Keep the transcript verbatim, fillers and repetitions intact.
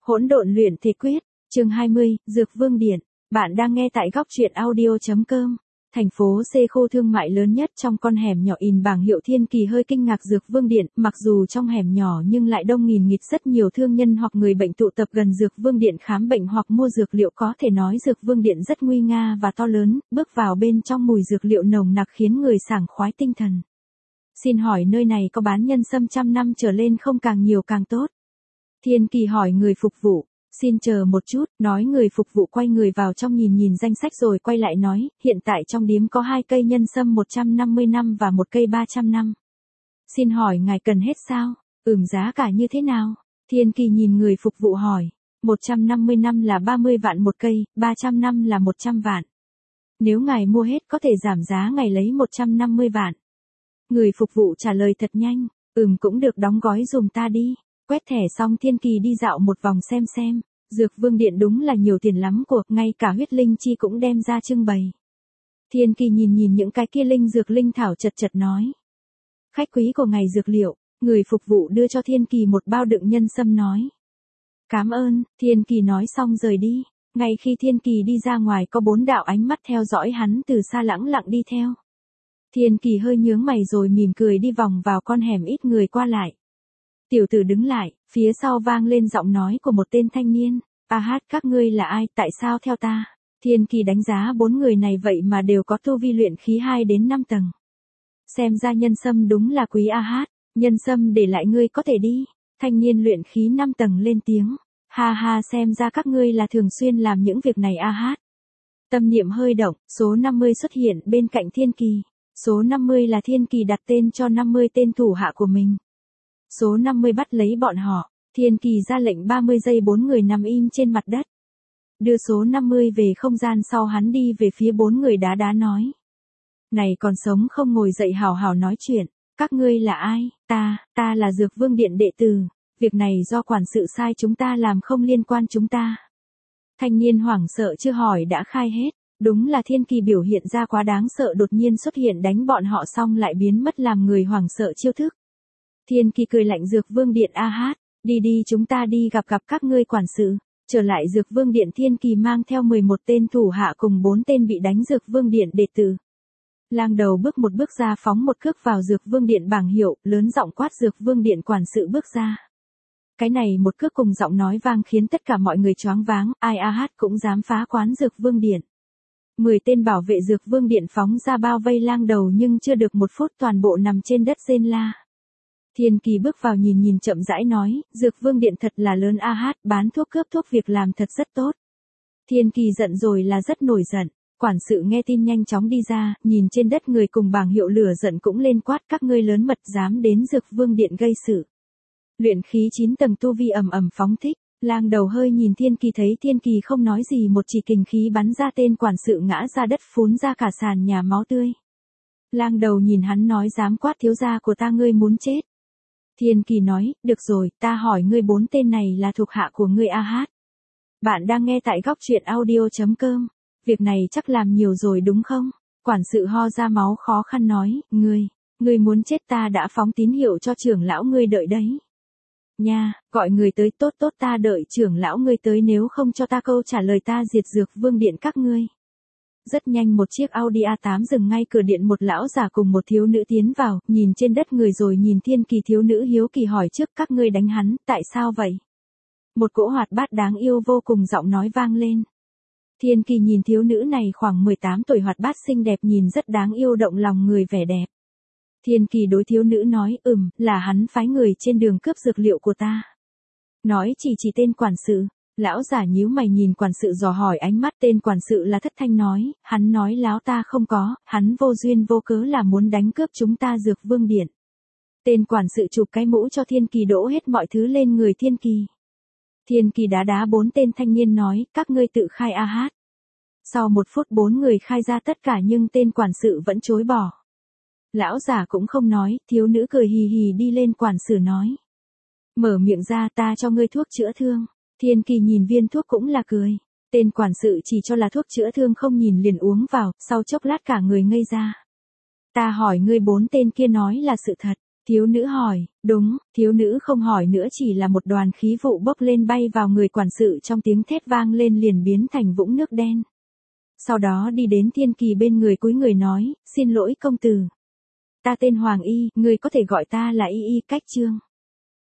Hỗn độn luyện thể quyết, chương hai mươi, Dược Vương Điện. Bạn đang nghe tại góc truyện audio chấm com. Thành phố C khu thương mại lớn nhất trong con hẻm nhỏ in bảng hiệu Thiên Kỳ hơi kinh ngạc Dược Vương Điện, mặc dù trong hẻm nhỏ nhưng lại đông nghìn nghịt rất nhiều thương nhân hoặc người bệnh tụ tập gần Dược Vương Điện khám bệnh hoặc mua dược liệu, có thể nói Dược Vương Điện rất nguy nga và to lớn, bước vào bên trong mùi dược liệu nồng nặc khiến người sảng khoái tinh thần. Xin hỏi nơi này có bán nhân sâm trăm năm trở lên không, càng nhiều càng tốt? Thiên Kỳ hỏi người phục vụ. Xin chờ một chút, nói người phục vụ quay người vào trong nhìn nhìn danh sách rồi quay lại nói, hiện tại trong điếm có hai cây nhân sâm một trăm năm mươi năm và một cây ba trăm năm. Xin hỏi ngài cần hết sao? Ừm, giá cả như thế nào? Thiên Kỳ nhìn người phục vụ hỏi, một trăm năm mươi năm là ba mươi vạn một cây, ba trăm năm là một trăm vạn. Nếu ngài mua hết có thể giảm giá, ngài lấy một trăm năm mươi vạn. Người phục vụ trả lời thật nhanh, ừm cũng được, đóng gói dùm ta đi. Quét thẻ xong Thiên Kỳ đi dạo một vòng xem xem, Dược Vương Điện đúng là nhiều tiền lắm của, ngay cả huyết linh chi cũng đem ra trưng bày. Thiên Kỳ nhìn nhìn những cái kia linh dược linh thảo chật chật nói. Khách quý của ngày dược liệu, người phục vụ đưa cho Thiên Kỳ một bao đựng nhân sâm nói. Cảm ơn, Thiên Kỳ nói xong rời đi. Ngay khi Thiên Kỳ đi ra ngoài có bốn đạo ánh mắt theo dõi hắn từ xa lẳng lặng đi theo. Thiên Kỳ hơi nhướng mày rồi mỉm cười đi vòng vào con hẻm ít người qua lại. Tiểu tử đứng lại, phía sau vang lên giọng nói của một tên thanh niên. A hát, các ngươi là ai, tại sao theo ta? Thiên Kỳ đánh giá bốn người này vậy mà đều có tu vi luyện khí hai đến năm tầng. Xem ra nhân sâm đúng là quý. A hát, nhân sâm để lại ngươi có thể đi. Thanh niên luyện khí năm tầng lên tiếng. Ha ha, xem ra các ngươi là thường xuyên làm những việc này. A hát. Tâm niệm hơi động, số năm mươi xuất hiện bên cạnh Thiên Kỳ. Số năm mươi là Thiên Kỳ đặt tên cho năm mươi tên thủ hạ của mình. Số năm mươi bắt lấy bọn họ, Thiên Kỳ ra lệnh ba mươi giây bốn người nằm im trên mặt đất. Đưa số năm mươi về không gian, sau hắn đi về phía bốn người đá đá nói. Này còn sống không, ngồi dậy hào hào nói chuyện, các ngươi là ai? Ta, ta là Dược Vương Điện đệ tử, việc này do quản sự sai chúng ta làm, không liên quan chúng ta. Thanh niên hoảng sợ chưa hỏi đã khai hết, đúng là Thiên Kỳ biểu hiện ra quá đáng sợ, đột nhiên xuất hiện đánh bọn họ xong lại biến mất làm người hoảng sợ chiêu thức. Thiên Kỳ cười lạnh, Dược Vương Điện. A hát, đi đi, chúng ta đi gặp gặp các ngươi quản sự. Trở lại Dược Vương Điện, Thiên Kỳ mang theo mười một tên thủ hạ cùng bốn tên bị đánh Dược Vương Điện đệ tử. Lang đầu bước một bước ra, phóng một cước vào Dược Vương Điện bảng hiệu, lớn giọng quát. Dược Vương Điện quản sự bước ra. Cái này một cước cùng giọng nói vang khiến tất cả mọi người choáng váng, ai A hát cũng dám phá quán Dược Vương Điện. Mười tên bảo vệ Dược Vương Điện phóng ra bao vây lang đầu, nhưng chưa được một phút toàn bộ nằm trên đất rên la. Thiên Kỳ bước vào nhìn nhìn chậm rãi nói, Dược Vương Điện thật là lớn. A hát, bán thuốc cướp thuốc, việc làm thật rất tốt. Thiên Kỳ giận rồi là rất nổi giận. Quản sự nghe tin nhanh chóng đi ra, nhìn trên đất người cùng bảng hiệu, lửa giận cũng lên quát, các ngươi lớn mật dám đến Dược Vương Điện gây sự. Luyện khí chín tầng tu vi ầm ầm phóng thích, lang đầu hơi nhìn Thiên Kỳ, thấy Thiên Kỳ không nói gì, một chỉ kình khí bắn ra, tên quản sự ngã ra đất, phun ra cả sàn nhà máu tươi. Lang đầu nhìn hắn nói, dám quát thiếu gia của ta, ngươi muốn chết. Thiên Kỳ nói, được rồi, ta hỏi ngươi, bốn tên này là thuộc hạ của ngươi. A hát. Bạn đang nghe tại góc truyện audio chấm com. Việc này chắc làm nhiều rồi đúng không? Quản sự ho ra máu khó khăn nói, ngươi, ngươi muốn chết, ta đã phóng tín hiệu cho trưởng lão ngươi đợi đấy. Nha, gọi người tới, tốt tốt, ta đợi trưởng lão ngươi tới, nếu không cho ta câu trả lời ta diệt Dược Vương Điện các ngươi. Rất nhanh một chiếc Audi A tám dừng ngay cửa điện, một lão già cùng một thiếu nữ tiến vào, nhìn trên đất người rồi nhìn Thiên Kỳ. Thiếu nữ hiếu kỳ hỏi trước, các ngươi đánh hắn, tại sao vậy? Một cỗ hoạt bát đáng yêu vô cùng giọng nói vang lên. Thiên Kỳ nhìn thiếu nữ này khoảng mười tám tuổi, hoạt bát xinh đẹp, nhìn rất đáng yêu, động lòng người, vẻ đẹp. Thiên Kỳ đối thiếu nữ nói, ừm, là hắn phái người trên đường cướp dược liệu của ta. Nói chỉ chỉ tên quản sự. Lão giả nhíu mày nhìn quản sự dò hỏi ánh mắt. Tên quản sự là Thất Thanh nói, hắn nói láo ta không có, hắn vô duyên vô cớ là muốn đánh cướp chúng ta Dược Vương Điện. Tên quản sự chụp cái mũ cho Thiên Kỳ, đổ hết mọi thứ lên người Thiên Kỳ. Thiên Kỳ đá đá bốn tên thanh niên nói, các ngươi tự khai. A hát. Sau một phút bốn người khai ra tất cả, nhưng tên quản sự vẫn chối bỏ. Lão giả cũng không nói, thiếu nữ cười hì hì đi lên quản sự nói. Mở miệng ra, ta cho ngươi thuốc chữa thương. Thiên Kỳ nhìn viên thuốc cũng là cười. Tên quản sự chỉ cho là thuốc chữa thương, không nhìn liền uống vào, sau chốc lát cả người ngây ra. Ta hỏi ngươi, bốn tên kia nói là sự thật. Thiếu nữ hỏi, đúng, thiếu nữ không hỏi nữa, chỉ là một đoàn khí vụ bốc lên bay vào người quản sự, trong tiếng thét vang lên liền biến thành vũng nước đen. Sau đó đi đến Thiên Kỳ bên người, cúi người nói, xin lỗi công tử. Ta tên Hoàng Y, người có thể gọi ta là Y Y Cách Trương.